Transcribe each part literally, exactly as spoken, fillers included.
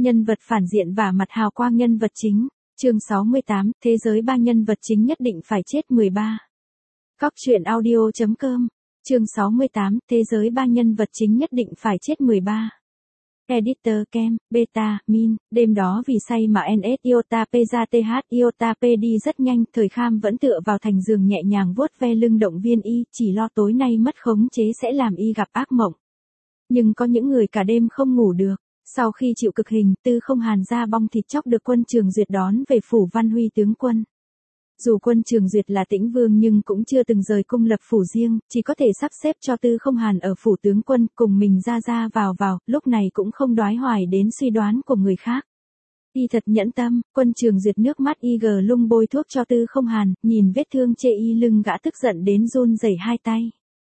Nhân vật phản diện và mặt hào quang nhân vật chính. Chương sáu mươi tám, thế giới ba nhân vật chính nhất định phải chết mười ba. Cóc truyện audio chấm com. Chương sáu mươi tám, thế giới ba nhân vật chính nhất định phải chết mười ba. Editor Kem, Beta, Min, đêm đó vì say mà en ét Iota P ra tê hát Iota P đi rất nhanh, Thời Kham vẫn tựa vào thành giường nhẹ nhàng vuốt ve lưng động viên y, chỉ lo tối nay mất khống chế sẽ làm y gặp ác mộng. Nhưng có những người cả đêm không ngủ được. Sau khi chịu cực hình, Tư Không Hàn ra bong thịt chóc được Quân Trường Duyệt đón về phủ Văn Huy tướng quân. Dù Quân Trường Duyệt là tĩnh vương nhưng cũng chưa từng rời cung lập phủ riêng, chỉ có thể sắp xếp cho Tư Không Hàn ở phủ tướng quân cùng mình ra ra vào vào, lúc này cũng không đoái hoài đến suy đoán của người khác. Y thật nhẫn tâm, Quân Trường Duyệt nước mắt y gờ lung bôi thuốc cho Tư Không Hàn, nhìn vết thương chê y lưng gã tức giận đến run rẩy hai tay.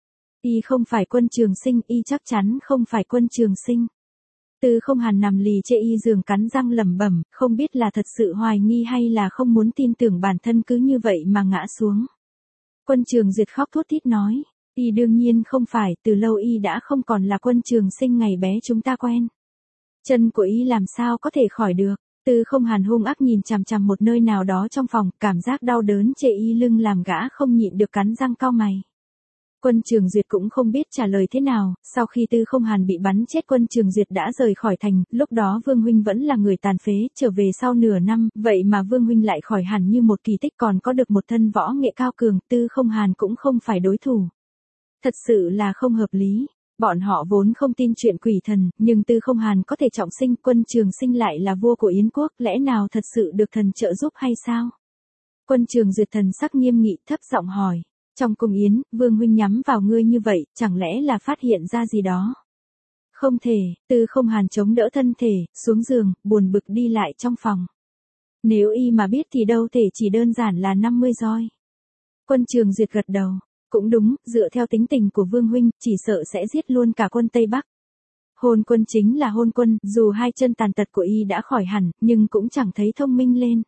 Y không phải Quân Trường Sinh, y chắc chắn không phải Quân Trường Sinh. Tư Không Hàn nằm lì trên y giường cắn răng lẩm bẩm, không biết là thật sự hoài nghi hay là không muốn tin tưởng bản thân cứ như vậy mà ngã xuống. Quân Trường Duyệt khóc thút thít nói, y đương nhiên không phải, từ lâu y đã không còn là Quân Trường Sinh ngày bé chúng ta quen. Chân của y làm sao có thể khỏi được? Tư Không Hàn hung ác nhìn chằm chằm một nơi nào đó trong phòng, cảm giác đau đớn trên y lưng làm gã không nhịn được cắn răng cau mày. Quân Trường Duyệt cũng không biết trả lời thế nào, sau khi Tư Không Hàn bị bắn chết Quân Trường Duyệt đã rời khỏi thành, lúc đó Vương Huynh vẫn là người tàn phế, trở về sau nửa năm, vậy mà Vương Huynh lại khỏi hẳn như một kỳ tích còn có được một thân võ nghệ cao cường, Tư Không Hàn cũng không phải đối thủ. Thật sự là không hợp lý, bọn họ vốn không tin chuyện quỷ thần, nhưng Tư Không Hàn có thể trọng sinh, Quân Trường Sinh lại là vua của Yến quốc, lẽ nào thật sự được thần trợ giúp hay sao? Quân Trường Duyệt thần sắc nghiêm nghị thấp giọng hỏi. Trong cung Yến, Vương Huynh nhắm vào ngươi như vậy, chẳng lẽ là phát hiện ra gì đó? Không thể, Tư Không Hàn chống đỡ thân thể, xuống giường, buồn bực đi lại trong phòng. Nếu y mà biết thì đâu thể chỉ đơn giản là năm mươi roi. Quân Trường Duyệt gật đầu, cũng đúng, dựa theo tính tình của Vương Huynh, chỉ sợ sẽ giết luôn cả quân Tây Bắc. Hôn quân chính là hôn quân, dù hai chân tàn tật của y đã khỏi hẳn, nhưng cũng chẳng thấy thông minh lên.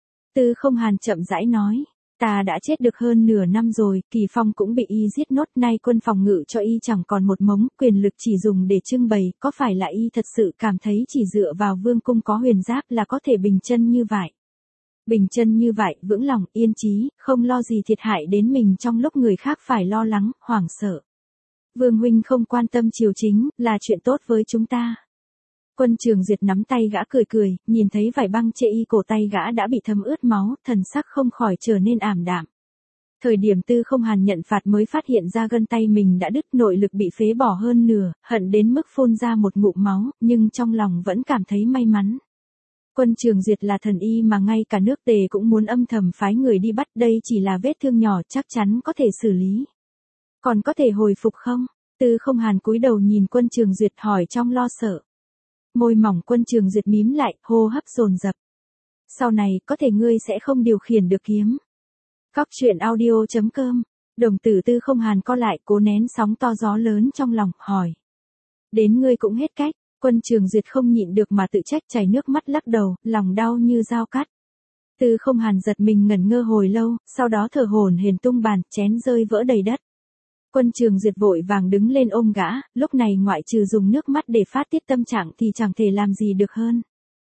Tư Không Hàn chậm rãi nói. Ta đã chết được hơn nửa năm rồi, Kỳ Phong cũng bị y giết nốt, nay quân phòng ngự cho y chẳng còn một mống, quyền lực chỉ dùng để trưng bày, có phải là y thật sự cảm thấy chỉ dựa vào vương cung có huyền giáp là có thể bình chân như vậy? Bình chân như vậy, vững lòng, yên chí, không lo gì thiệt hại đến mình trong lúc người khác phải lo lắng, hoảng sợ. Vương Huynh không quan tâm triều chính, là chuyện tốt với chúng ta. Quân Trường Duyệt nắm tay gã cười cười, nhìn thấy vải băng chê y cổ tay gã đã bị thấm ướt máu, thần sắc không khỏi trở nên ảm đạm. Thời điểm Tư Không Hàn nhận phạt mới phát hiện ra gân tay mình đã đứt, nội lực bị phế bỏ hơn nửa, hận đến mức phun ra một ngụm máu, nhưng trong lòng vẫn cảm thấy may mắn. Quân Trường Duyệt là thần y mà ngay cả nước Tề cũng muốn âm thầm phái người đi bắt, đây chỉ là vết thương nhỏ chắc chắn có thể xử lý. Còn có thể hồi phục không? Tư Không Hàn cúi đầu nhìn Quân Trường Duyệt hỏi trong lo sợ. Môi mỏng Quân Trường Duyệt mím lại, hô hấp dồn dập. Sau này, có thể ngươi sẽ không điều khiển được kiếm. Cóc truyện audio chấm com. Đồng tử Tư Không Hàn co lại, cố nén sóng to gió lớn trong lòng, hỏi. Đến ngươi cũng hết cách, Quân Trường Duyệt không nhịn được mà tự trách chảy nước mắt lắc đầu, lòng đau như dao cắt. Tư Không Hàn giật mình ngẩn ngơ hồi lâu, sau đó thở hổn hển tung bàn, chén rơi vỡ đầy đất. Quân Trường Duyệt vội vàng đứng lên ôm gã, lúc này ngoại trừ dùng nước mắt để phát tiết tâm trạng thì chẳng thể làm gì được hơn.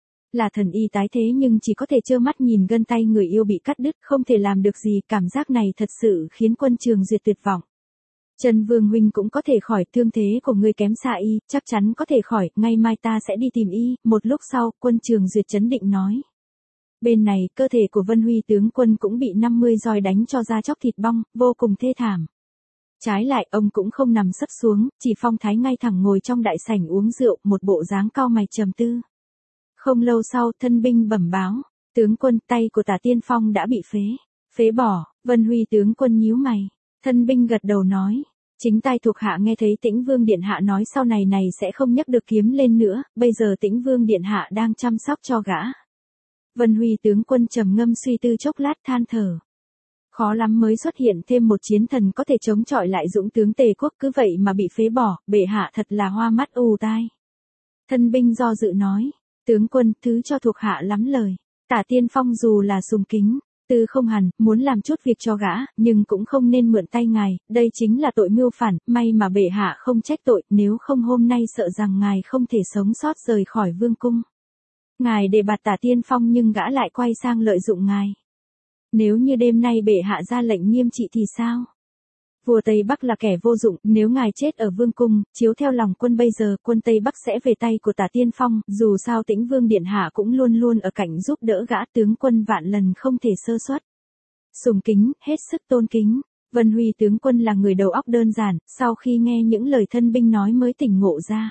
Là thần y tái thế nhưng chỉ có thể trơ mắt nhìn gân tay người yêu bị cắt đứt, không thể làm được gì, cảm giác này thật sự khiến Quân Trường Duyệt tuyệt vọng. Trần Vương Huynh cũng có thể khỏi, thương thế của ngươi kém xa y, chắc chắn có thể khỏi, ngày mai ta sẽ đi tìm y, một lúc sau, Quân Trường Duyệt trấn định nói. Bên này, cơ thể của Vân Huy tướng quân cũng bị năm mươi roi đánh cho da chóc thịt bong, vô cùng thê thảm. Trái lại, ông cũng không nằm sấp xuống, chỉ phong thái ngay thẳng ngồi trong đại sảnh uống rượu, một bộ dáng cau mày trầm tư. Không lâu sau, thân binh bẩm báo, tướng quân, tay của Tả Tiên Phong đã bị phế, phế bỏ. Vân Huy tướng quân nhíu mày, thân binh gật đầu nói, chính tai thuộc hạ nghe thấy Tĩnh Vương điện hạ nói sau này này sẽ không nhấc được kiếm lên nữa, bây giờ Tĩnh Vương điện hạ đang chăm sóc cho gã. Vân Huy tướng quân trầm ngâm suy tư chốc lát than thở. Khó lắm mới xuất hiện thêm một chiến thần có thể chống chọi lại dũng tướng Tề quốc, cứ vậy mà bị phế bỏ, bệ hạ thật là hoa mắt ù tai. Thân binh do dự nói, tướng quân, thứ cho thuộc hạ lắm lời. Tả Tiên Phong dù là sùng kính, Tư Không Hàn, muốn làm chút việc cho gã, nhưng cũng không nên mượn tay ngài, đây chính là tội mưu phản, may mà bệ hạ không trách tội, nếu không hôm nay sợ rằng ngài không thể sống sót rời khỏi vương cung. Ngài đề bạt Tả Tiên Phong nhưng gã lại quay sang lợi dụng ngài. Nếu như đêm nay bệ hạ ra lệnh nghiêm trị thì sao? Vua Tây Bắc là kẻ vô dụng, nếu ngài chết ở vương cung, chiếu theo lòng quân bây giờ, quân Tây Bắc sẽ về tay của Tả Tiên Phong, dù sao Tĩnh Vương Điện Hạ cũng luôn luôn ở cạnh giúp đỡ gã, tướng quân vạn lần không thể sơ suất. Sùng kính, hết sức tôn kính. Vân Huy tướng quân là người đầu óc đơn giản, sau khi nghe những lời thân binh nói mới tỉnh ngộ ra.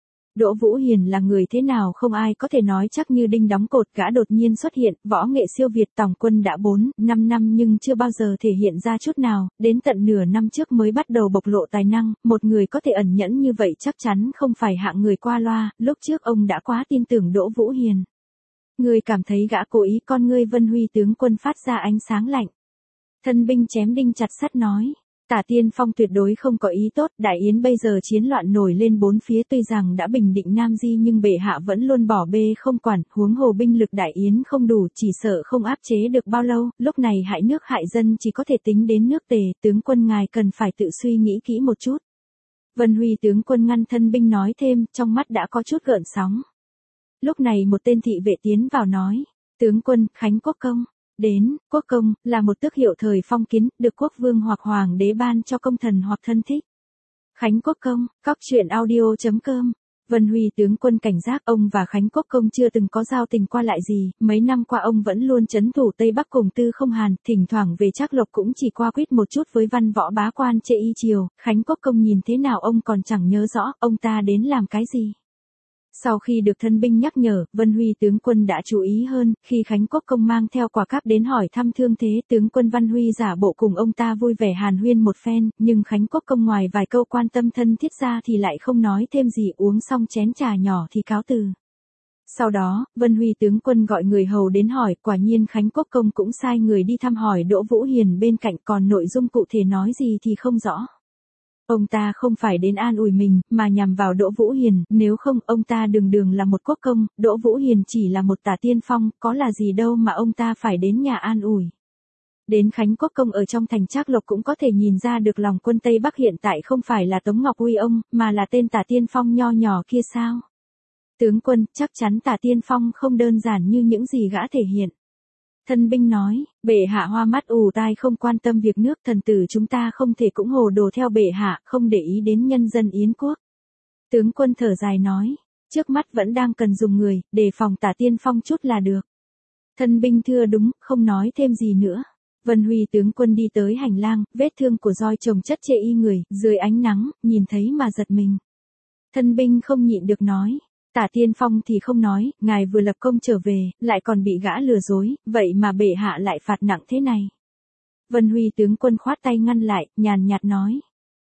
Đỗ Vũ Hiền là người thế nào không ai có thể nói chắc như đinh đóng cột, gã đột nhiên xuất hiện, võ nghệ siêu việt, tòng quân đã bốn, năm năm nhưng chưa bao giờ thể hiện ra chút nào, đến tận nửa năm trước mới bắt đầu bộc lộ tài năng, một người có thể ẩn nhẫn như vậy chắc chắn không phải hạng người qua loa, lúc trước ông đã quá tin tưởng Đỗ Vũ Hiền. Người cảm thấy gã cố ý, con ngươi Vân Huy tướng quân phát ra ánh sáng lạnh. Thân binh chém đinh chặt sắt nói. Tả Tiên Phong tuyệt đối không có ý tốt, Đại Yến bây giờ chiến loạn nổi lên bốn phía, tuy rằng đã bình định Nam Di nhưng bệ hạ vẫn luôn bỏ bê không quản, huống hồ binh lực Đại Yến không đủ, chỉ sợ không áp chế được bao lâu, lúc này hại nước hại dân chỉ có thể tính đến nước Tề, tướng quân ngài cần phải tự suy nghĩ kỹ một chút. Vân Huy tướng quân ngăn thân binh nói thêm, trong mắt đã có chút gợn sóng. Lúc này một tên thị vệ tiến vào nói, tướng quân, Khánh Quốc Công. Đến, quốc công, là một tước hiệu thời phong kiến, được quốc vương hoặc hoàng đế ban cho công thần hoặc thân thích. Khánh Quốc Công, cóc truyện audio chấm com. Vân Huy tướng quân cảnh giác, ông và Khánh Quốc Công chưa từng có giao tình qua lại gì, mấy năm qua ông vẫn luôn trấn thủ Tây Bắc cùng Tư Không Hàn, thỉnh thoảng về Trác Lộc cũng chỉ qua quýt một chút với văn võ bá quan Chê Y Triều, Khánh Quốc Công nhìn thế nào ông còn chẳng nhớ rõ, ông ta đến làm cái gì. Sau khi được thân binh nhắc nhở, Vân Huy tướng quân đã chú ý hơn, khi Khánh Quốc Công mang theo quả cáp đến hỏi thăm thương thế, tướng quân Văn Huy giả bộ cùng ông ta vui vẻ hàn huyên một phen, nhưng Khánh Quốc Công ngoài vài câu quan tâm thân thiết ra thì lại không nói thêm gì, uống xong chén trà nhỏ thì cáo từ. Sau đó, Vân Huy tướng quân gọi người hầu đến hỏi, quả nhiên Khánh Quốc Công cũng sai người đi thăm hỏi Đỗ Vũ Hiền bên cạnh, còn nội dung cụ thể nói gì thì không rõ. Ông ta không phải đến an ủi mình, mà nhằm vào Đỗ Vũ Hiền, nếu không, ông ta đường đường là một quốc công, Đỗ Vũ Hiền chỉ là một Tả Tiên Phong, có là gì đâu mà ông ta phải đến nhà an ủi. Đến Khánh Quốc Công ở trong thành Trác Lộc cũng có thể nhìn ra được lòng quân Tây Bắc hiện tại không phải là Tống Ngọc Uy ông, mà là tên Tả Tiên Phong nho nhỏ kia sao. Tướng quân, chắc chắn Tả Tiên Phong không đơn giản như những gì gã thể hiện. Thân binh nói, bệ hạ hoa mắt ù tai không quan tâm việc nước, thần tử chúng ta không thể cũng hồ đồ theo bệ hạ, không để ý đến nhân dân Yến quốc. Tướng quân thở dài nói, trước mắt vẫn đang cần dùng người, đề phòng Tả Tiên Phong chút là được. Thân binh thưa đúng, không nói thêm gì nữa. Vân Huy tướng quân đi tới hành lang, vết thương của roi chồng chất chê y người, dưới ánh nắng, nhìn thấy mà giật mình. Thân binh không nhịn được nói. Tả Tiên Phong thì không nói, ngài vừa lập công trở về, lại còn bị gã lừa dối, vậy mà bệ hạ lại phạt nặng thế này. Vân Huy tướng quân khoát tay ngăn lại, nhàn nhạt nói.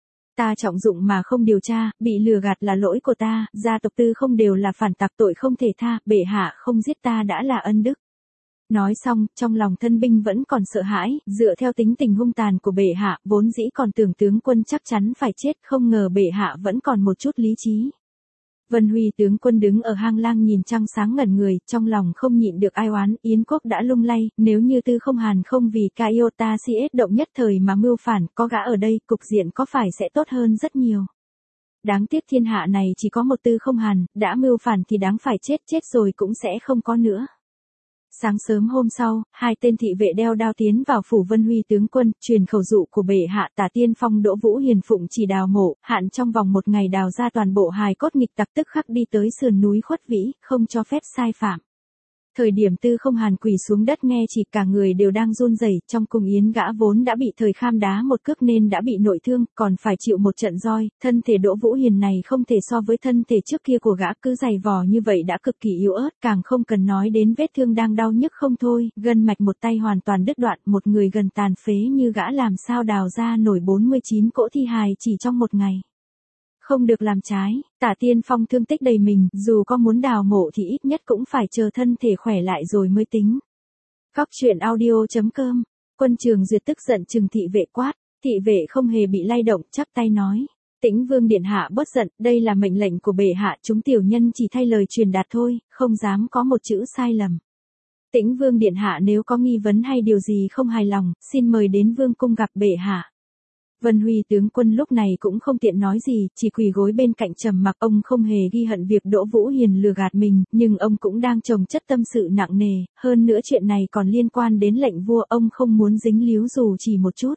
Ta trọng dụng mà không điều tra, bị lừa gạt là lỗi của ta, gia tộc Tư không đều là phản tặc, tội không thể tha, bệ hạ không giết ta đã là ân đức. Nói xong, trong lòng thân binh vẫn còn sợ hãi, dựa theo tính tình hung tàn của bệ hạ, vốn dĩ còn tưởng tướng quân chắc chắn phải chết, không ngờ bệ hạ vẫn còn một chút lý trí. Vân Huy tướng quân đứng ở hang lang nhìn trăng sáng ngẩn người, trong lòng không nhịn được ai oán, Yến quốc đã lung lay, nếu như Tư Không Hàn không vì Iota Siết động nhất thời mà mưu phản, có gã ở đây, cục diện có phải sẽ tốt hơn rất nhiều. Đáng tiếc thiên hạ này chỉ có một Tư Không Hàn, đã mưu phản thì đáng phải chết, chết rồi cũng sẽ không có nữa. Sáng sớm hôm sau, hai tên thị vệ đeo đao tiến vào phủ Vân Huy tướng quân, truyền khẩu dụ của bệ hạ. Tả Tiên Phong Đỗ Vũ Hiền phụng chỉ đào mộ, hạn trong vòng một ngày đào ra toàn bộ hài cốt nghịch tặc, tức khắc đi tới sườn núi Khuất Vĩ, không cho phép sai phạm. Thời điểm Tư Không Hàn quỳ xuống đất nghe chỉ, cả người đều đang run rẩy, trong cung yến gã vốn đã bị thời kham đá một cước nên đã bị nội thương, còn phải chịu một trận roi, thân thể Đỗ Vũ Hiền này không thể so với thân thể trước kia của gã, cứ dày vò như vậy đã cực kỳ yếu ớt, càng không cần nói đến vết thương đang đau nhức không thôi, gân mạch một tay hoàn toàn đứt đoạn, một người gần tàn phế như gã làm sao đào ra nổi bốn mươi chín cỗ thi hài chỉ trong một ngày. Không được làm trái, Tả Tiên Phong thương tích đầy mình, dù có muốn đào mộ thì ít nhất cũng phải chờ thân thể khỏe lại rồi mới tính. Cóc truyện audio chấm com, Quân Trường Duyệt tức giận trừng thị vệ quát, thị vệ không hề bị lay động, chắp tay nói. Tĩnh Vương điện hạ bớt giận, đây là mệnh lệnh của bệ hạ, chúng tiểu nhân chỉ thay lời truyền đạt thôi, không dám có một chữ sai lầm. Tĩnh Vương điện hạ nếu có nghi vấn hay điều gì không hài lòng, xin mời đến vương cung gặp bệ hạ. Vân Huy tướng quân lúc này cũng không tiện nói gì, chỉ quỳ gối bên cạnh trầm mặc. Ông không hề ghi hận việc Đỗ Vũ Hiền lừa gạt mình, nhưng ông cũng đang chồng chất tâm sự nặng nề, hơn nữa chuyện này còn liên quan đến lệnh vua, ông không muốn dính líu dù chỉ một chút.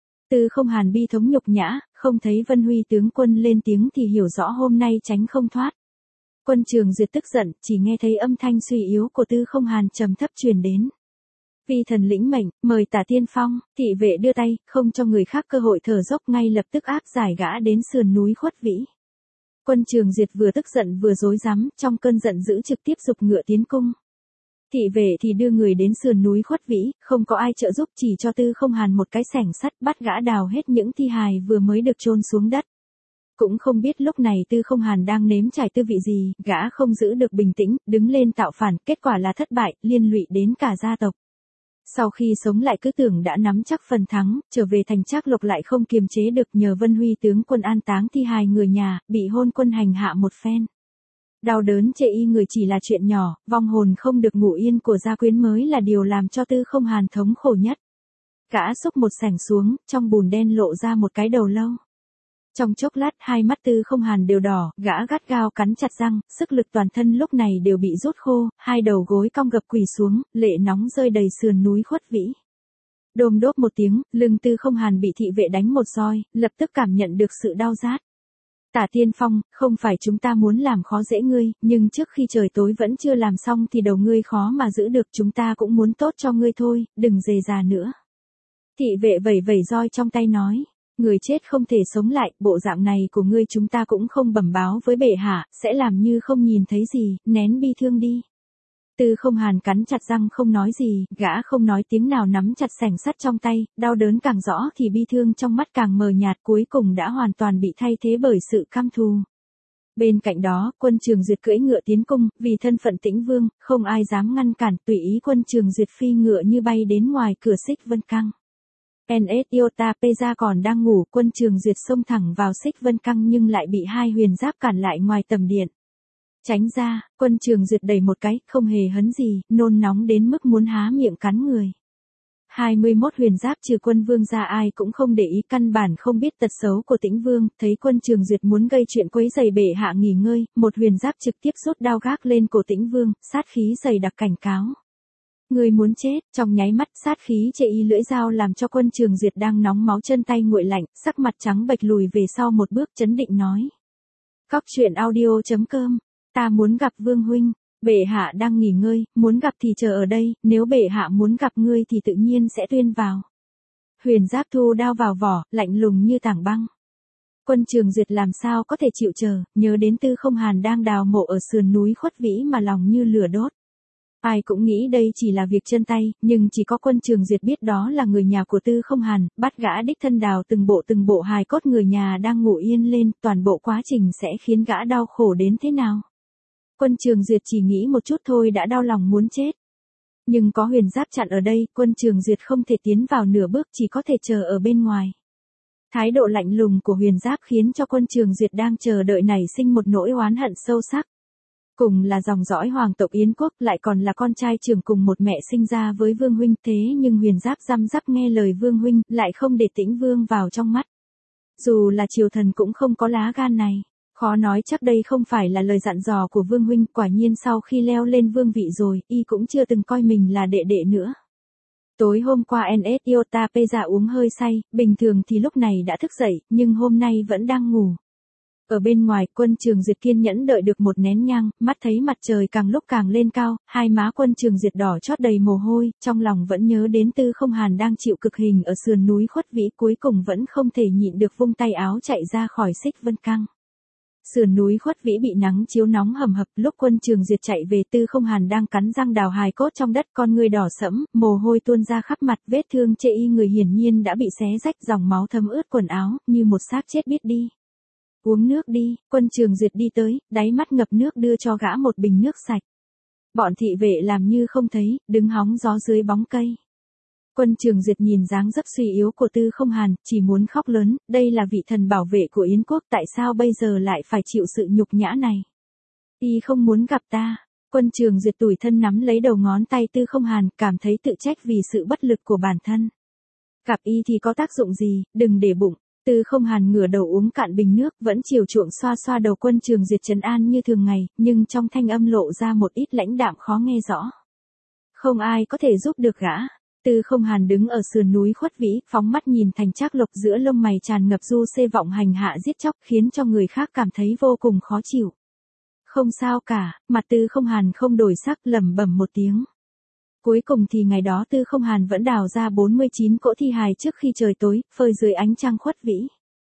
Tư Không Hàn bi thống nhục nhã, không thấy Vân Huy tướng quân lên tiếng thì hiểu rõ hôm nay tránh không thoát. Quân Trường Duyệt tức giận, chỉ nghe thấy âm thanh suy yếu của Tư Không Hàn trầm thấp truyền đến. Vi thần lĩnh mệnh, mời Tả Tiên Phong. Thị vệ đưa tay, không cho người khác cơ hội thở dốc, ngay lập tức áp giải gã đến sườn núi Khuất Vĩ. Quân Trường Duyệt vừa tức giận vừa rối rắm, trong cơn giận dữ trực tiếp giục ngựa tiến cung. Thị vệ thì đưa người đến sườn núi Khuất Vĩ, không có ai trợ giúp, chỉ cho Tư Không Hàn một cái xẻng sắt, bắt gã đào hết những thi hài vừa mới được chôn xuống đất. Cũng không biết lúc này Tư Không Hàn đang nếm trải tư vị gì, gã không giữ được bình tĩnh, đứng lên tạo phản, kết quả là thất bại, liên lụy đến cả gia tộc. Sau khi sống lại cứ tưởng đã nắm chắc phần thắng, trở về thành Trác Lộc lại không kiềm chế được, nhờ Vân Huy tướng quân an táng thi hài người nhà, bị hôn quân hành hạ một phen. Đau đớn chệ y người chỉ là chuyện nhỏ, vong hồn không được ngủ yên của gia quyến mới là điều làm cho Tư Không Hàn thống khổ nhất. Gã xúc một sảnh xuống, trong bùn đen lộ ra một cái đầu lâu. Trong chốc lát hai mắt Tư Không Hàn đều đỏ, gã gắt gao cắn chặt răng, sức lực toàn thân lúc này đều bị rút khô, hai đầu gối cong gập quỳ xuống, lệ nóng rơi đầy sườn núi Khuất Vĩ. Đôm đốp một tiếng, lưng Tư Không Hàn bị thị vệ đánh một roi, lập tức cảm nhận được sự đau rát. Tả Tiên Phong, không phải chúng ta muốn làm khó dễ ngươi, nhưng trước khi trời tối vẫn chưa làm xong thì đầu ngươi khó mà giữ được, chúng ta cũng muốn tốt cho ngươi thôi, đừng dề già nữa. Thị vệ vẩy vẩy roi trong tay nói. Người chết không thể sống lại, bộ dạng này của ngươi chúng ta cũng không bẩm báo với bệ hạ, sẽ làm như không nhìn thấy gì, nén bi thương đi. Tư Không Hàn cắn chặt răng không nói gì, gã không nói tiếng nào nắm chặt xẻng sắt trong tay, đau đớn càng rõ thì bi thương trong mắt càng mờ nhạt, cuối cùng đã hoàn toàn bị thay thế bởi sự căm thù. Bên cạnh đó, Quân Trường Duyệt cưỡi ngựa tiến cung, vì thân phận Tĩnh Vương, không ai dám ngăn cản, tùy ý Quân Trường Duyệt phi ngựa như bay đến ngoài cửa Xích Vân Căng. en ét Iota Peza còn đang ngủ, Quân Trường Duyệt xông thẳng vào Xích Vân Căng nhưng lại bị hai huyền giáp cản lại ngoài tầm điện. Tránh ra, Quân Trường Duyệt đẩy một cái, không hề hấn gì, nôn nóng đến mức muốn há miệng cắn người. hai mươi mốt huyền giáp trừ Quân Vương ra ai cũng không để ý, căn bản không biết tật xấu của Tĩnh Vương, thấy Quân Trường Duyệt muốn gây chuyện quấy rầy bệ hạ nghỉ ngơi, một huyền giáp trực tiếp rút đao gác lên cổ Tĩnh Vương, sát khí dày đặc cảnh cáo. Người muốn chết, trong nháy mắt sát khí chệ y lưỡi dao làm cho Quân Trường Duyệt đang nóng máu chân tay nguội lạnh, sắc mặt trắng bệch lùi về sau một bước chấn định nói. Cóc truyện audio chấm com, ta muốn gặp Vương huynh, bệ hạ đang nghỉ ngơi, muốn gặp thì chờ ở đây, nếu bệ hạ muốn gặp ngươi thì tự nhiên sẽ tuyên vào. Huyền giáp thu đao vào vỏ, lạnh lùng như tảng băng. Quân Trường Duyệt làm sao có thể chịu chờ, nhớ đến Tư Không Hàn đang đào mộ ở sườn núi Khuất Vĩ mà lòng như lửa đốt. Ai cũng nghĩ đây chỉ là việc chân tay, nhưng chỉ có Quân Trường Duyệt biết đó là người nhà của Tư Không Hàn, bắt gã đích thân đào từng bộ từng bộ hài cốt người nhà đang ngủ yên lên, toàn bộ quá trình sẽ khiến gã đau khổ đến thế nào. Quân Trường Duyệt chỉ nghĩ một chút thôi đã đau lòng muốn chết. Nhưng có huyền giáp chặn ở đây, Quân Trường Duyệt không thể tiến vào nửa bước, chỉ có thể chờ ở bên ngoài. Thái độ lạnh lùng của huyền giáp khiến cho Quân Trường Duyệt đang chờ đợi nảy sinh một nỗi oán hận sâu sắc. Cùng là dòng dõi hoàng tộc Yến quốc, lại còn là con trai trưởng cùng một mẹ sinh ra với Vương huynh, thế nhưng huyền giáp răm rắp nghe lời Vương huynh, lại không để Tĩnh Vương vào trong mắt. Dù là triều thần cũng không có lá gan này. Khó nói chắc đây không phải là lời dặn dò của Vương huynh, quả nhiên sau khi leo lên vương vị rồi, y cũng chưa từng coi mình là đệ đệ nữa. Tối hôm qua en ét Iota Peza uống hơi say, bình thường thì lúc này đã thức dậy, nhưng hôm nay vẫn đang ngủ. Ở bên ngoài, Quân Trường Duyệt kiên nhẫn đợi được một nén nhang, mắt thấy mặt trời càng lúc càng lên cao, hai má Quân Trường Duyệt đỏ chót đầy mồ hôi, trong lòng vẫn nhớ đến Tư Không Hàn đang chịu cực hình ở sườn núi Khuất Vĩ, cuối cùng vẫn không thể nhịn được vung tay áo chạy ra khỏi Xích Vân Căng. Sườn núi Khuất Vĩ bị nắng chiếu nóng hầm hập, lúc Quân Trường Duyệt chạy về Tư Không Hàn đang cắn răng đào hài cốt trong đất, con người đỏ sẫm, mồ hôi tuôn ra khắp mặt, vết thương chệ y người hiển nhiên đã bị xé rách, dòng máu thấm ướt quần áo, như một xác chết biết đi. Uống nước đi, Quân Trường Duyệt đi tới, đáy mắt ngập nước đưa cho gã một bình nước sạch. Bọn thị vệ làm như không thấy, đứng hóng gió dưới bóng cây. Quân Trường Duyệt nhìn dáng dấp suy yếu của Tư Không Hàn, chỉ muốn khóc lớn, đây là vị thần bảo vệ của Yến quốc, tại sao bây giờ lại phải chịu sự nhục nhã này? Y không muốn gặp ta. Quân Trường Duyệt tủi thân nắm lấy đầu ngón tay Tư Không Hàn, cảm thấy tự trách vì sự bất lực của bản thân. Gặp y thì có tác dụng gì, đừng để bụng. Tư Không Hàn ngửa đầu uống cạn bình nước, vẫn chiều chuộng xoa xoa đầu Quân Trường Duyệt trấn an như thường ngày, nhưng trong thanh âm lộ ra một ít lãnh đạm khó nghe rõ. Không ai có thể giúp được gã. Tư Không Hàn đứng ở sườn núi khuất vĩ, phóng mắt nhìn Thành Trác Lộc giữa lông mày tràn ngập du xê vọng hành hạ giết chóc, khiến cho người khác cảm thấy vô cùng khó chịu. Không sao cả, mặt Tư Không Hàn không đổi sắc, lẩm bẩm một tiếng. Cuối cùng thì ngày đó Tư Không Hàn vẫn đào ra bốn mươi chín cỗ thi hài trước khi trời tối, phơi dưới ánh trăng khuất vĩ.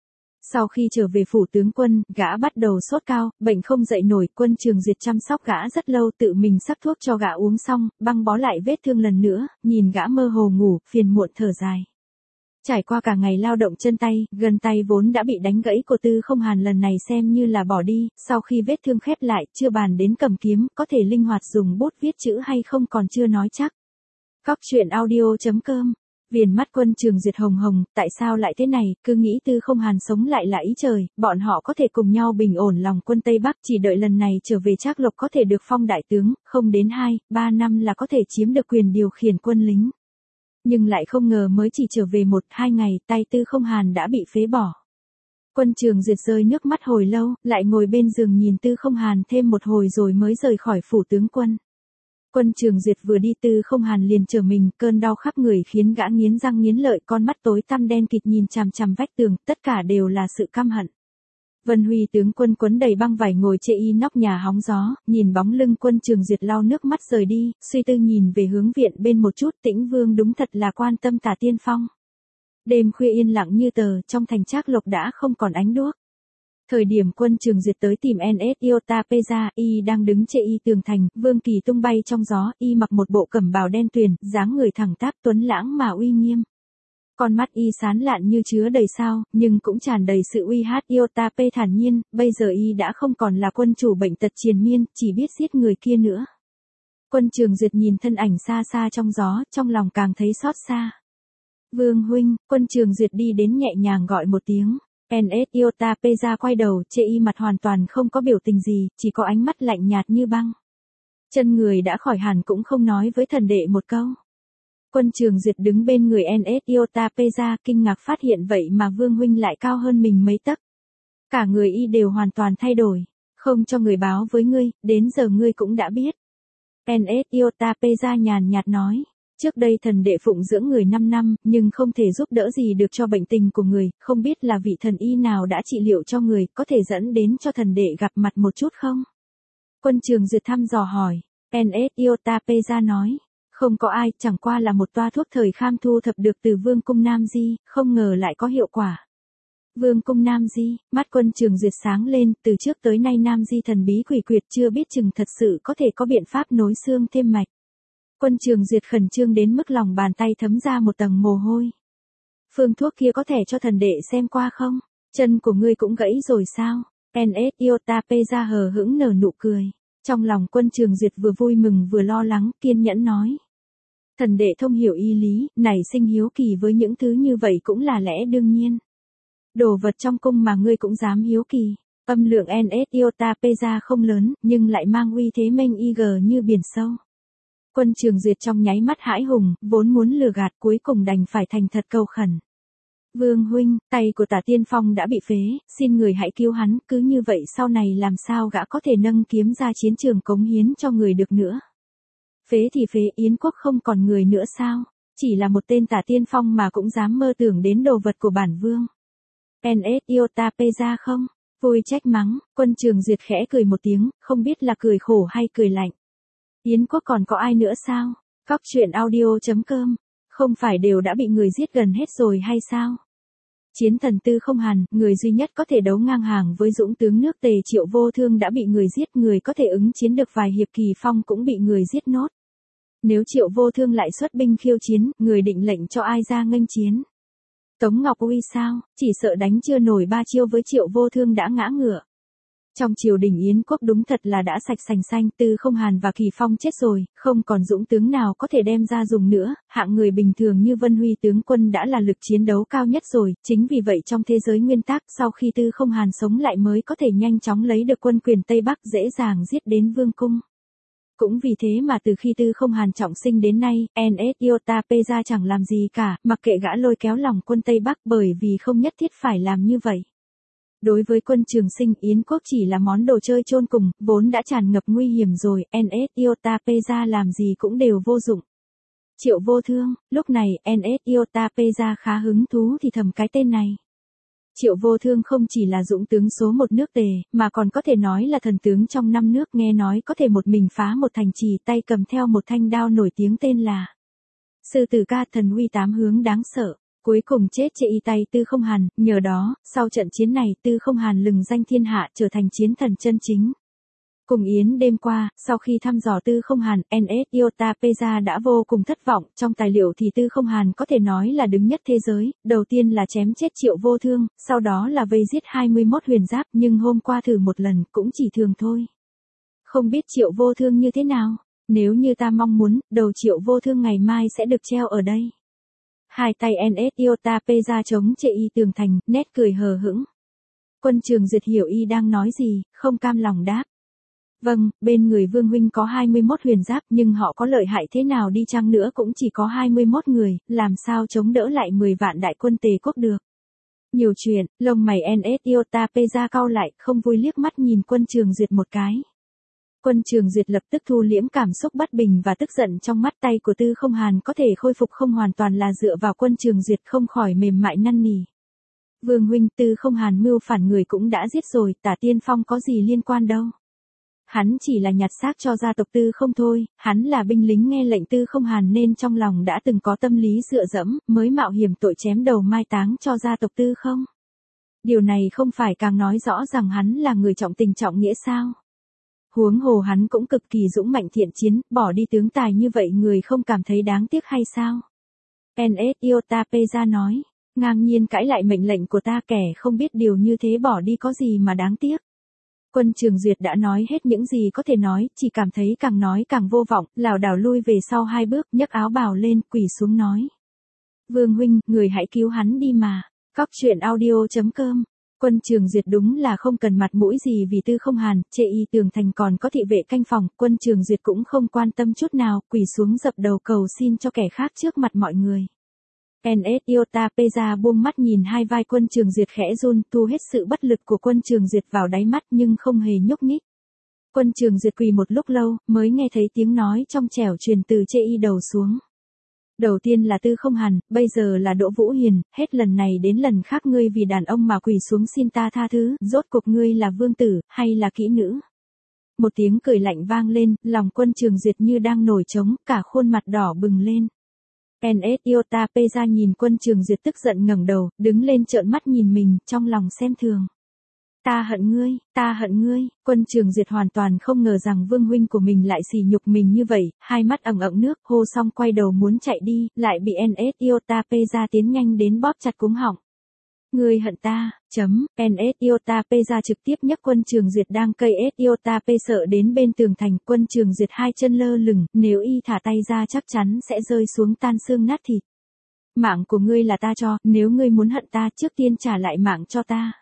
Sau khi trở về phủ tướng quân, gã bắt đầu sốt cao, bệnh không dậy nổi, Quân Trường Duyệt chăm sóc gã rất lâu, tự mình sắc thuốc cho gã uống xong, băng bó lại vết thương lần nữa, nhìn gã mơ hồ ngủ, phiền muộn thở dài. Trải qua cả ngày lao động chân tay, gần tay vốn đã bị đánh gãy của Tư Không Hàn lần này xem như là bỏ đi, sau khi vết thương khép lại, chưa bàn đến cầm kiếm, có thể linh hoạt dùng bút viết chữ hay không còn chưa nói chắc. Cóc truyện audio chấm com. Viền mắt Quân Trường Duyệt hồng hồng, tại sao lại thế này, cứ nghĩ Tư Không Hàn sống lại là ý trời, bọn họ có thể cùng nhau bình ổn lòng quân Tây Bắc, chỉ đợi lần này trở về Trác Lộc có thể được phong đại tướng, không đến hai, ba năm là có thể chiếm được quyền điều khiển quân lính. Nhưng lại không ngờ mới chỉ trở về một, hai ngày, tay Tư Không Hàn đã bị phế bỏ. Quân Trường Duyệt rơi nước mắt hồi lâu, lại ngồi bên giường nhìn Tư Không Hàn thêm một hồi rồi mới rời khỏi phủ tướng quân. Quân Trường Duyệt vừa đi Tư Không Hàn liền trở mình, cơn đau khắp người khiến gã nghiến răng nghiến lợi, con mắt tối tăm đen kịt nhìn chằm chằm vách tường, tất cả đều là sự căm hận. Vân Huy tướng quân quấn đầy băng vải ngồi chê y nóc nhà hóng gió, nhìn bóng lưng Quân Trường Duyệt lau nước mắt rời đi, suy tư nhìn về hướng viện bên một chút, Tĩnh Vương đúng thật là quan tâm Tả Tiên Phong. Đêm khuya yên lặng như tờ, trong thành Trác Lộc đã không còn ánh đuốc. Thời điểm Quân Trường Duyệt tới tìm en ét Iota Peza, y đang đứng chê y tường thành, Vương Kỳ tung bay trong gió, y mặc một bộ cẩm bào đen tuyền, dáng người thẳng tắp tuấn lãng mà uy nghiêm. Con mắt y sáng lạn như chứa đầy sao, nhưng cũng tràn đầy sự uy hát. Iota P thản nhiên, bây giờ y đã không còn là quân chủ bệnh tật triền miên, chỉ biết giết người kia nữa. Quân Trường Duyệt nhìn thân ảnh xa xa trong gió, trong lòng càng thấy xót xa. Vương huynh, Quân Trường Duyệt đi đến nhẹ nhàng gọi một tiếng. en ét Iota Peza quay đầu, chê y mặt hoàn toàn không có biểu tình gì, chỉ có ánh mắt lạnh nhạt như băng. Chân người đã khỏi hẳn cũng không nói với thần đệ một câu. Quân Trường Duyệt đứng bên người en ét Iota Peza, kinh ngạc phát hiện vậy mà Vương huynh lại cao hơn mình mấy tấc. Cả người y đều hoàn toàn thay đổi, không cho người báo với ngươi, đến giờ ngươi cũng đã biết. en ét Iota Peza nhàn nhạt nói. Trước đây thần đệ phụng dưỡng người năm năm, nhưng không thể giúp đỡ gì được cho bệnh tình của người, không biết là vị thần y nào đã trị liệu cho người, có thể dẫn đến cho thần đệ gặp mặt một chút không? Quân Trường Duyệt thăm dò hỏi, en ét Iota Peza nói, không có ai, chẳng qua là một toa thuốc thời Kham thu thập được từ Vương cung Nam Di, không ngờ lại có hiệu quả. Vương cung Nam Di, mắt Quân Trường Duyệt sáng lên, từ trước tới nay Nam Di thần bí quỷ quyệt chưa biết chừng thật sự có thể có biện pháp nối xương thêm mạch. Quân Trường Duyệt khẩn trương đến mức lòng bàn tay thấm ra một tầng mồ hôi. Phương thuốc kia có thể cho thần đệ xem qua không? Chân của ngươi cũng gãy rồi sao? en ét Iota Peza hờ hững nở nụ cười. Trong lòng Quân Trường Duyệt vừa vui mừng vừa lo lắng, kiên nhẫn nói. Thần đệ thông hiểu y lý, nảy sinh hiếu kỳ với những thứ như vậy cũng là lẽ đương nhiên. Đồ vật trong cung mà ngươi cũng dám hiếu kỳ. Âm lượng en ét Iota Peza không lớn, nhưng lại mang uy thế mênh y gờ như biển sâu. Quân Trường Duyệt trong nháy mắt hãi hùng, vốn muốn lừa gạt cuối cùng đành phải thành thật cầu khẩn. Vương huynh, tay của Tả Tiên Phong đã bị phế, xin người hãy cứu hắn, cứ như vậy sau này làm sao gã có thể nâng kiếm ra chiến trường cống hiến cho người được nữa. Phế thì phế, Yến quốc không còn người nữa sao, chỉ là một tên Tả Tiên Phong mà cũng dám mơ tưởng đến đồ vật của bản vương. en ét Iota Peza không, vui trách mắng, Quân Trường Duyệt khẽ cười một tiếng, không biết là cười khổ hay cười lạnh. Yến quốc còn có ai nữa sao? Cóc truyện audio chấm com. Không phải đều đã bị người giết gần hết rồi hay sao? Chiến thần Tư Không Hàn, người duy nhất có thể đấu ngang hàng với dũng tướng nước Tề Triệu Vô Thương đã bị người giết, người có thể ứng chiến được vài hiệp kỳ phong cũng bị người giết nốt. Nếu Triệu Vô Thương lại xuất binh khiêu chiến, người định lệnh cho ai ra nghênh chiến? Tống Ngọc Uy sao? Chỉ sợ đánh chưa nổi ba chiêu với Triệu Vô Thương đã ngã ngửa. Trong triều đình Yến quốc đúng thật là đã sạch sành xanh, Tư Không Hàn và Kỳ Phong chết rồi, không còn dũng tướng nào có thể đem ra dùng nữa, hạng người bình thường như Vân Huy tướng quân đã là lực chiến đấu cao nhất rồi, chính vì vậy trong thế giới nguyên tắc sau khi Tư Không Hàn sống lại mới có thể nhanh chóng lấy được quân quyền Tây Bắc dễ dàng giết đến vương cung. Cũng vì thế mà từ khi Tư Không Hàn trọng sinh đến nay, en ét Iota Peza chẳng làm gì cả, mặc kệ gã lôi kéo lòng quân Tây Bắc bởi vì không nhất thiết phải làm như vậy. Đối với quân Trường Sinh, Yến quốc chỉ là món đồ chơi chôn cùng, vốn đã tràn ngập nguy hiểm rồi, en ét Iota Peza làm gì cũng đều vô dụng. Triệu Vô Thương, lúc này en ét Iota Peza khá hứng thú thì thầm cái tên này. Triệu Vô Thương không chỉ là dũng tướng số một nước Tề, mà còn có thể nói là thần tướng trong năm nước, nghe nói có thể một mình phá một thành trì, tay cầm theo một thanh đao nổi tiếng tên là Sư Tử Ca, thần uy tám hướng đáng sợ. Cuối cùng chết chệ y tay Tư Không Hàn, nhờ đó, sau trận chiến này Tư Không Hàn lừng danh thiên hạ, trở thành chiến thần chân chính. Cùng Yến đêm qua, sau khi thăm dò Tư Không Hàn, en ét Iota Peza đã vô cùng thất vọng, trong tài liệu thì Tư Không Hàn có thể nói là đứng nhất thế giới, đầu tiên là chém chết Triệu Vô Thương, sau đó là vây giết hai mươi mốt huyền giáp, nhưng hôm qua thử một lần, cũng chỉ thường thôi. Không biết Triệu Vô Thương như thế nào, nếu như ta mong muốn, đầu Triệu Vô Thương ngày mai sẽ được treo ở đây. Hai tay en ét Iota Peza chống chệ y tường thành, nét cười hờ hững. Quân Trường Duyệt hiểu y đang nói gì, không cam lòng đáp. Vâng, bên người Vương huynh có hai mươi mốt huyền giáp, nhưng họ có lợi hại thế nào đi chăng nữa cũng chỉ có hai mươi mốt người, làm sao chống đỡ lại mười vạn đại quân Tề quốc được. Nhiều chuyện, lông mày en ét Iota Peza cau lại, không vui liếc mắt nhìn Quân Trường Duyệt một cái. Quân Trường Duyệt lập tức thu liễm cảm xúc bất bình và tức giận trong mắt, tay của Tư Không Hàn có thể khôi phục không hoàn toàn là dựa vào Quân Trường Duyệt, không khỏi mềm mại năn nỉ. Vương huynh, Tư Không Hàn mưu phản người cũng đã giết rồi, Tả Tiên Phong có gì liên quan đâu. Hắn chỉ là nhặt xác cho gia tộc Tư Không thôi, hắn là binh lính nghe lệnh Tư Không Hàn nên trong lòng đã từng có tâm lý dựa dẫm, mới mạo hiểm tội chém đầu mai táng cho gia tộc Tư Không. Điều này không phải càng nói rõ rằng hắn là người trọng tình trọng nghĩa sao? Huống hồ hắn cũng cực kỳ dũng mạnh thiện chiến, bỏ đi tướng tài như vậy người không cảm thấy đáng tiếc hay sao? en ét Iota Peza nói, ngang nhiên cãi lại mệnh lệnh của ta, kẻ không biết điều như thế bỏ đi có gì mà đáng tiếc. Quân Trường Duyệt đã nói hết những gì có thể nói, chỉ cảm thấy càng nói càng vô vọng, lảo đảo lui về sau hai bước, nhấc áo bào lên, quỳ xuống nói. Vương huynh, người hãy cứu hắn đi mà. Cóc truyện audio chấm com. Quân Trường Duyệt đúng là không cần mặt mũi gì vì Tư Không Hàn, chệ y tường thành còn có thị vệ canh phòng, Quân Trường Duyệt cũng không quan tâm chút nào, quỳ xuống dập đầu cầu xin cho kẻ khác trước mặt mọi người. en ét Iota Peza buông mắt nhìn hai vai Quân Trường Duyệt khẽ run, thu hết sự bất lực của Quân Trường Duyệt vào đáy mắt nhưng không hề nhúc nhích. Quân Trường Duyệt quỳ một lúc lâu, mới nghe thấy tiếng nói trong trẻo truyền từ chệ y đầu xuống. Đầu tiên là Tư Không Hàn, bây giờ là Đỗ Vũ Hiền, hết lần này đến lần khác ngươi vì đàn ông mà quỳ xuống xin ta tha thứ, rốt cuộc ngươi là vương tử, hay là kỹ nữ? Một tiếng cười lạnh vang lên, lòng Quân Trường Duyệt như đang nổi trống, cả khuôn mặt đỏ bừng lên. en ét Iota Peza nhìn Quân Trường Duyệt tức giận ngẩng đầu, đứng lên trợn mắt nhìn mình, trong lòng xem thường. Ta hận ngươi, ta hận ngươi, Quân Trường Duyệt hoàn toàn không ngờ rằng vương huynh của mình lại sỉ nhục mình như vậy, hai mắt ẩn ẩn nước, hô xong quay đầu muốn chạy đi, lại bị en ét Iota Peza tiến nhanh đến bóp chặt cuống họng. Ngươi hận ta, chấm, en ét Iota Peza trực tiếp nhấc Quân Trường Duyệt đang cây en ét Iota P sợ đến bên tường thành, Quân Trường Duyệt hai chân lơ lửng, nếu y thả tay ra chắc chắn sẽ rơi xuống tan xương nát thịt. Mạng của ngươi là ta cho, nếu ngươi muốn hận ta trước tiên trả lại mạng cho ta.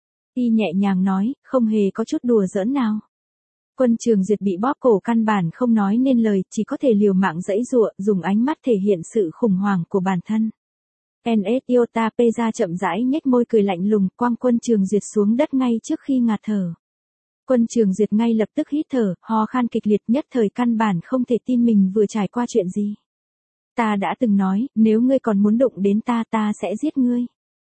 Y nhẹ nhàng nói, không hề có chút đùa giỡn nào. Quân Trường Duyệt bị bóp cổ căn bản không nói nên lời, chỉ có thể liều mạng giãy giụa, dùng ánh mắt thể hiện sự khủng hoảng của bản thân. en ét Iota Peza chậm rãi nhếch môi cười lạnh lùng, quăng Quân Trường Duyệt xuống đất ngay trước khi ngạt thở. Quân Trường Duyệt ngay lập tức hít thở, ho khan kịch liệt, nhất thời căn bản không thể tin mình vừa trải qua chuyện gì. Ta đã từng nói, nếu ngươi còn muốn đụng đến ta ta sẽ giết ngươi.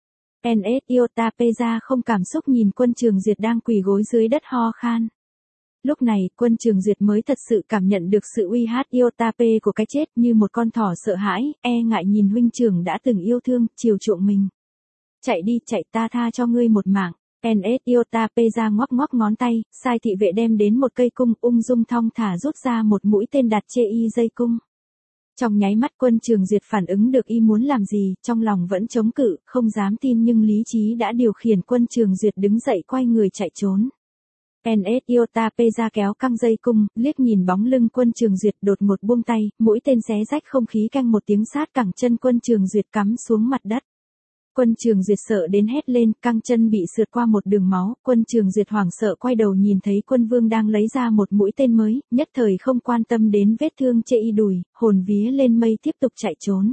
en ét Iota Peza không cảm xúc nhìn Quân Trường Duyệt đang quỳ gối dưới đất ho khan. Lúc này, Quân Trường Duyệt mới thật sự cảm nhận được sự uy hát Iota P của cái chết, như một con thỏ sợ hãi, e ngại nhìn huynh trưởng đã từng yêu thương, chiều chuộng mình. Chạy đi, chạy, ta tha cho ngươi một mạng. en ét Iota Peza ngoắc ngoắc ngón tay, sai thị vệ đem đến một cây cung, ung dung thong thả rút ra một mũi tên đặt chê y dây cung. Trong nháy mắt Quân Trường Duyệt phản ứng được y muốn làm gì, trong lòng vẫn chống cự, không dám tin nhưng lý trí đã điều khiển Quân Trường Duyệt đứng dậy quay người chạy trốn. en ét Iota Peza kéo căng dây cung, liếc nhìn bóng lưng Quân Trường Duyệt đột ngột buông tay, mũi tên xé rách không khí canh một tiếng sát cẳng chân Quân Trường Duyệt cắm xuống mặt đất. Quân Trường Duyệt sợ đến hét lên, căng chân bị sượt qua một đường máu, Quân Trường Duyệt hoảng sợ quay đầu nhìn thấy Quân Vương đang lấy ra một mũi tên mới, nhất thời không quan tâm đến vết thương chê y đùi, hồn vía lên mây tiếp tục chạy trốn.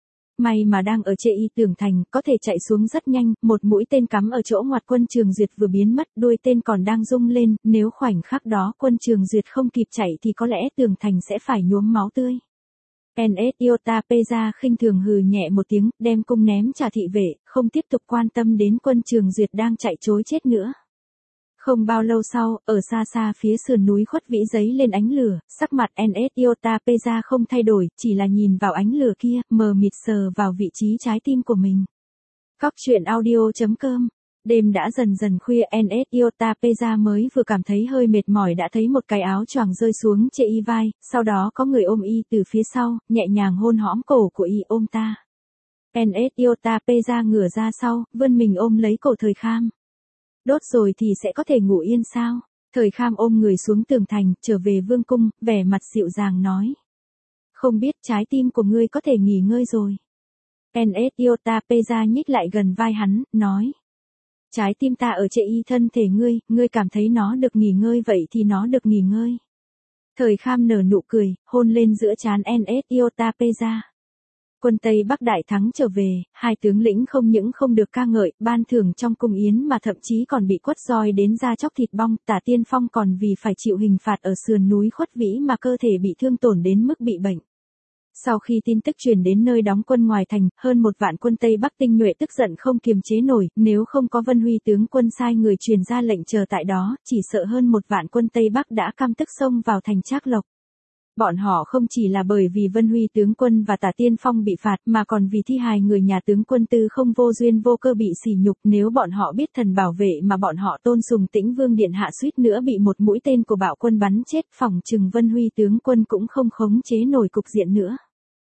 May mà đang ở chê y tường thành, có thể chạy xuống rất nhanh, một mũi tên cắm ở chỗ ngoặt Quân Trường Duyệt vừa biến mất, đuôi tên còn đang rung lên, nếu khoảnh khắc đó Quân Trường Duyệt không kịp chạy thì có lẽ tường thành sẽ phải nhuốm máu tươi. en ét Iota Peza khinh thường hừ nhẹ một tiếng, đem cung ném trả thị vệ, không tiếp tục quan tâm đến Quân Trường Duyệt đang chạy trối chết nữa. Không bao lâu sau, ở xa xa phía sườn núi khuất vĩ giấy lên ánh lửa, sắc mặt en ét Iota Peza không thay đổi, chỉ là nhìn vào ánh lửa kia, mờ mịt sờ vào vị trí trái tim của mình. Cóc truyện audio chấm com. Đêm đã dần dần khuya, en ét Iota Peza mới vừa cảm thấy hơi mệt mỏi đã thấy một cái áo choàng rơi xuống chê y vai, sau đó có người ôm y từ phía sau, nhẹ nhàng hôn hõm cổ của y, ôm ta. en ét Iota Peza ngửa ra sau, vươn mình ôm lấy cổ Thời Kham. Đốt rồi thì sẽ có thể ngủ yên sao? Thời Kham ôm người xuống tường thành, trở về vương cung, vẻ mặt dịu dàng nói. Không biết trái tim của ngươi có thể nghỉ ngơi rồi. en ét Iota Peza nhích lại gần vai hắn, nói. Trái tim ta ở chê y thân thể ngươi, ngươi cảm thấy nó được nghỉ ngơi vậy thì nó được nghỉ ngơi. Thời Kham nở nụ cười, hôn lên giữa trán en ét Iota Peza. Quân Tây Bắc đại thắng trở về, hai tướng lĩnh không những không được ca ngợi, ban thưởng trong cung yến mà thậm chí còn bị quất roi đến da chóc thịt bong, Tả Tiên Phong còn vì phải chịu hình phạt ở sườn núi khuất vĩ mà cơ thể bị thương tổn đến mức bị bệnh. Sau khi tin tức truyền đến nơi đóng quân ngoài thành, hơn một vạn quân Tây Bắc tinh nhuệ tức giận không kiềm chế nổi, nếu không có Vân Huy tướng quân sai người truyền ra lệnh chờ tại đó, chỉ sợ hơn một vạn quân Tây Bắc đã căm tức xông vào thành Trác Lộc. Bọn họ không chỉ là bởi vì Vân Huy tướng quân và Tả Tiên Phong bị phạt mà còn vì thi hài người nhà tướng quân Tư Không vô duyên vô cơ bị sỉ nhục, nếu bọn họ biết thần bảo vệ mà bọn họ tôn sùng Tĩnh Vương điện hạ suýt nữa bị một mũi tên của Bạo quân bắn chết, phỏng chừng Vân Huy tướng quân cũng không khống chế nổi cục diện nữa.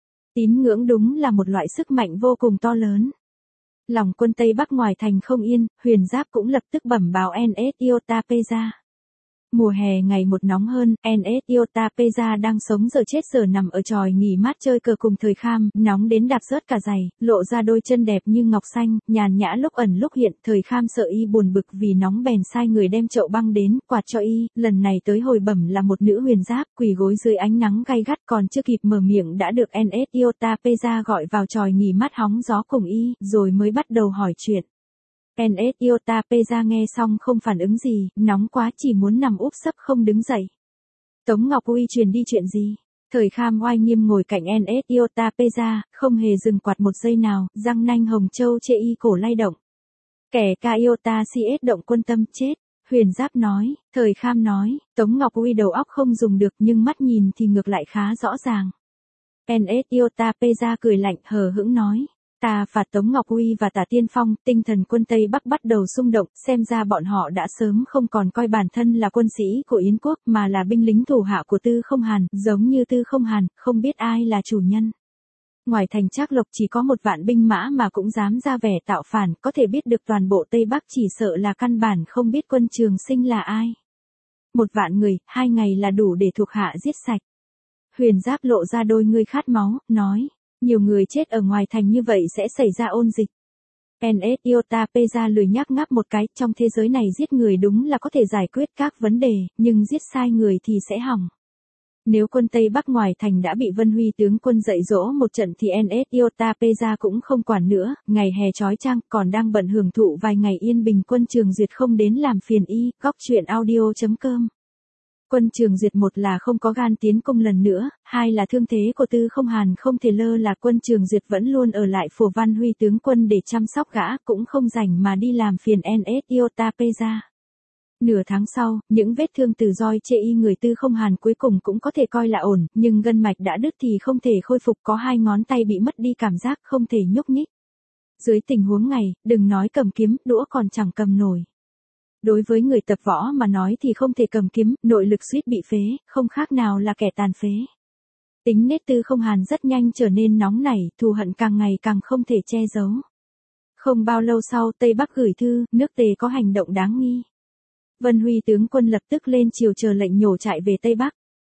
Tín ngưỡng đúng là một loại sức mạnh vô cùng to lớn. Lòng quân Tây Bắc ngoài thành không yên, Huyền Giáp cũng lập tức bẩm báo en ét Iota Peza. Mùa hè ngày một nóng hơn, en ét Iota Peza đang sống giờ chết giờ nằm ở tròi nghỉ mát chơi cờ cùng Thời Kham, nóng đến đạp rớt cả giày, lộ ra đôi chân đẹp như ngọc xanh, nhàn nhã lúc ẩn lúc hiện. Thời Kham sợ y buồn bực vì nóng bèn sai người đem chậu băng đến, quạt cho y, lần này tới hồi bẩm là một nữ huyền giáp, quỳ gối dưới ánh nắng gay gắt, còn chưa kịp mở miệng đã được en ét Iota Peza gọi vào tròi nghỉ mát hóng gió cùng y, rồi mới bắt đầu hỏi chuyện. en ét Iota Peza nghe xong không phản ứng gì, nóng quá chỉ muốn nằm úp sấp không đứng dậy. Tống Ngọc Uy truyền đi chuyện gì? Thời Kham oai nghiêm ngồi cạnh en ét Iota Peza, không hề dừng quạt một giây nào, răng nanh hồng châu chê y cổ lay động. Kẻ ca Iota si ết động quân tâm chết. Huyền Giáp nói, Thời Kham nói, Tống Ngọc Uy đầu óc không dùng được nhưng mắt nhìn thì ngược lại khá rõ ràng. en ét Iota Peza cười lạnh hờ hững nói. Ta phạt Tống Ngọc Uy và Tả Tiên Phong, tinh thần quân Tây Bắc bắt đầu xung động, xem ra bọn họ đã sớm không còn coi bản thân là quân sĩ của Yến quốc mà là binh lính thủ hạ của Tư Không Hàn, giống như Tư Không Hàn, không biết ai là chủ nhân. Ngoài thành Trác Lộc chỉ có một vạn binh mã mà cũng dám ra vẻ tạo phản, có thể biết được toàn bộ Tây Bắc chỉ sợ là căn bản không biết Quân Trường Sinh là ai. Một vạn người, hai ngày là đủ để thuộc hạ giết sạch. Huyền Giáp lộ ra đôi ngươi khát máu, nói. Nhiều người chết ở ngoài thành như vậy sẽ xảy ra ôn dịch. en ét Iota Peza lười nhác ngáp một cái, trong thế giới này giết người đúng là có thể giải quyết các vấn đề, nhưng giết sai người thì sẽ hỏng. Nếu quân Tây Bắc ngoài thành đã bị Vân Huy tướng quân dạy dỗ một trận thì en ét Iota Peza cũng không quản nữa, ngày hè chói chang còn đang bận hưởng thụ vài ngày yên bình. Quân Trường Duyệt không đến làm phiền y, góc truyện audio chấm com. Quân Trường Duyệt một là không có gan tiến công lần nữa, hai là thương thế của Tư Không Hàn không thể lơ là. Quân Trường Duyệt vẫn luôn ở lại phủ Văn Huy tướng quân để chăm sóc gã, cũng không rảnh mà đi làm phiền en ét Iota Peza. Nửa tháng sau, những vết thương từ roi chê y người Tư Không Hàn cuối cùng cũng có thể coi là ổn, nhưng gân mạch đã đứt thì không thể khôi phục, có hai ngón tay bị mất đi cảm giác không thể nhúc nhích. Dưới tình huống này, đừng nói cầm kiếm, đũa còn chẳng cầm nổi. Đối với người tập võ mà nói thì không thể cầm kiếm, nội lực suýt bị phế, không khác nào là kẻ tàn phế. Tính nết Tư Không Hàn rất nhanh trở nên nóng nảy, thù hận càng ngày càng không thể che giấu. Không bao lâu sau, Tây Bắc gửi thư, nước Tề có hành động đáng nghi. Vân Huy tướng quân lập tức lên chiều chờ lệnh nhổ trại về Tây Bắc.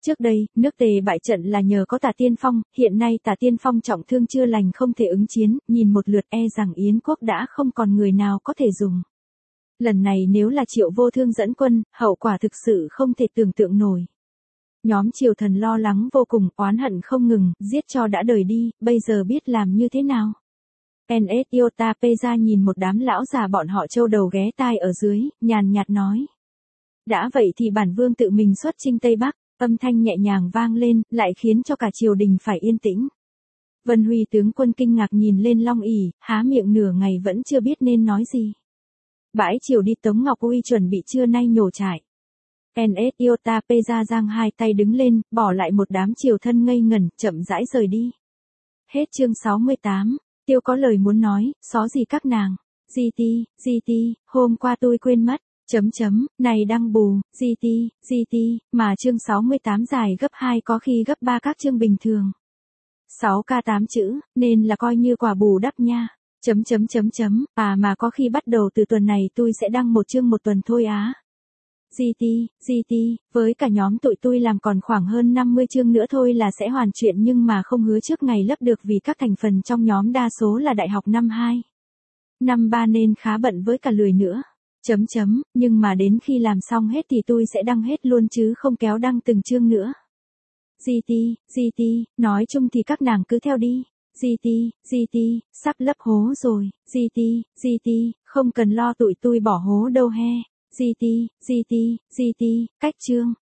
Trước đây, nước Tề bại trận là nhờ có Tả Tiên Phong, hiện nay Tả Tiên Phong trọng thương chưa lành không thể ứng chiến, nhìn một lượt e rằng Yến quốc đã không còn người nào có thể dùng. Lần này nếu là Triệu Vô Thương dẫn quân, hậu quả thực sự không thể tưởng tượng nổi. Nhóm triều thần lo lắng vô cùng, oán hận không ngừng, giết cho đã đời đi, bây giờ biết làm như thế nào. en ét Iota Peza nhìn một đám lão già bọn họ trâu đầu ghé tai ở dưới, nhàn nhạt nói. Đã vậy thì bản vương tự mình xuất chinh Tây Bắc, âm thanh nhẹ nhàng vang lên, lại khiến cho cả triều đình phải yên tĩnh. Vân Huy tướng quân kinh ngạc nhìn lên Long ỷ, há miệng nửa ngày vẫn chưa biết nên nói gì. Bãi triều đi Tống Ngọc Uy chuẩn bị trưa nay nhổ trại. en ét Iota Peza giang hai tay đứng lên, bỏ lại một đám triều thân ngây ngẩn, chậm rãi rời đi. Hết chương sáu mươi tám, Tiêu có lời muốn nói, xó gì các nàng. giê tê, giê tê, hôm qua tôi quên mất, chấm chấm, này đăng bù, giê tê, giê tê, mà chương sáu mươi tám dài gấp hai có khi gấp ba các chương bình thường. sáu k tám chữ, nên là coi như quà bù đắp nha. Chấm chấm chấm chấm, à mà có khi bắt đầu từ tuần này tôi sẽ đăng một chương một tuần thôi á. giê tê, giê tê, với cả nhóm tụi tôi làm còn khoảng hơn năm mươi chương nữa thôi là sẽ hoàn chuyện nhưng mà không hứa trước ngày lấp được vì các thành phần trong nhóm đa số là đại học năm hai. Năm ba nên khá bận với cả lười nữa. Chấm chấm, nhưng mà đến khi làm xong hết thì tôi sẽ đăng hết luôn chứ không kéo đăng từng chương nữa. giê tê, giê tê, nói chung thì các nàng cứ theo đi. giê tê, giê tê, sắp lấp hố rồi, giê tê, giê tê, không cần lo tụi tôi bỏ hố đâu he. giê tê, giê tê, giê tê, cách chương.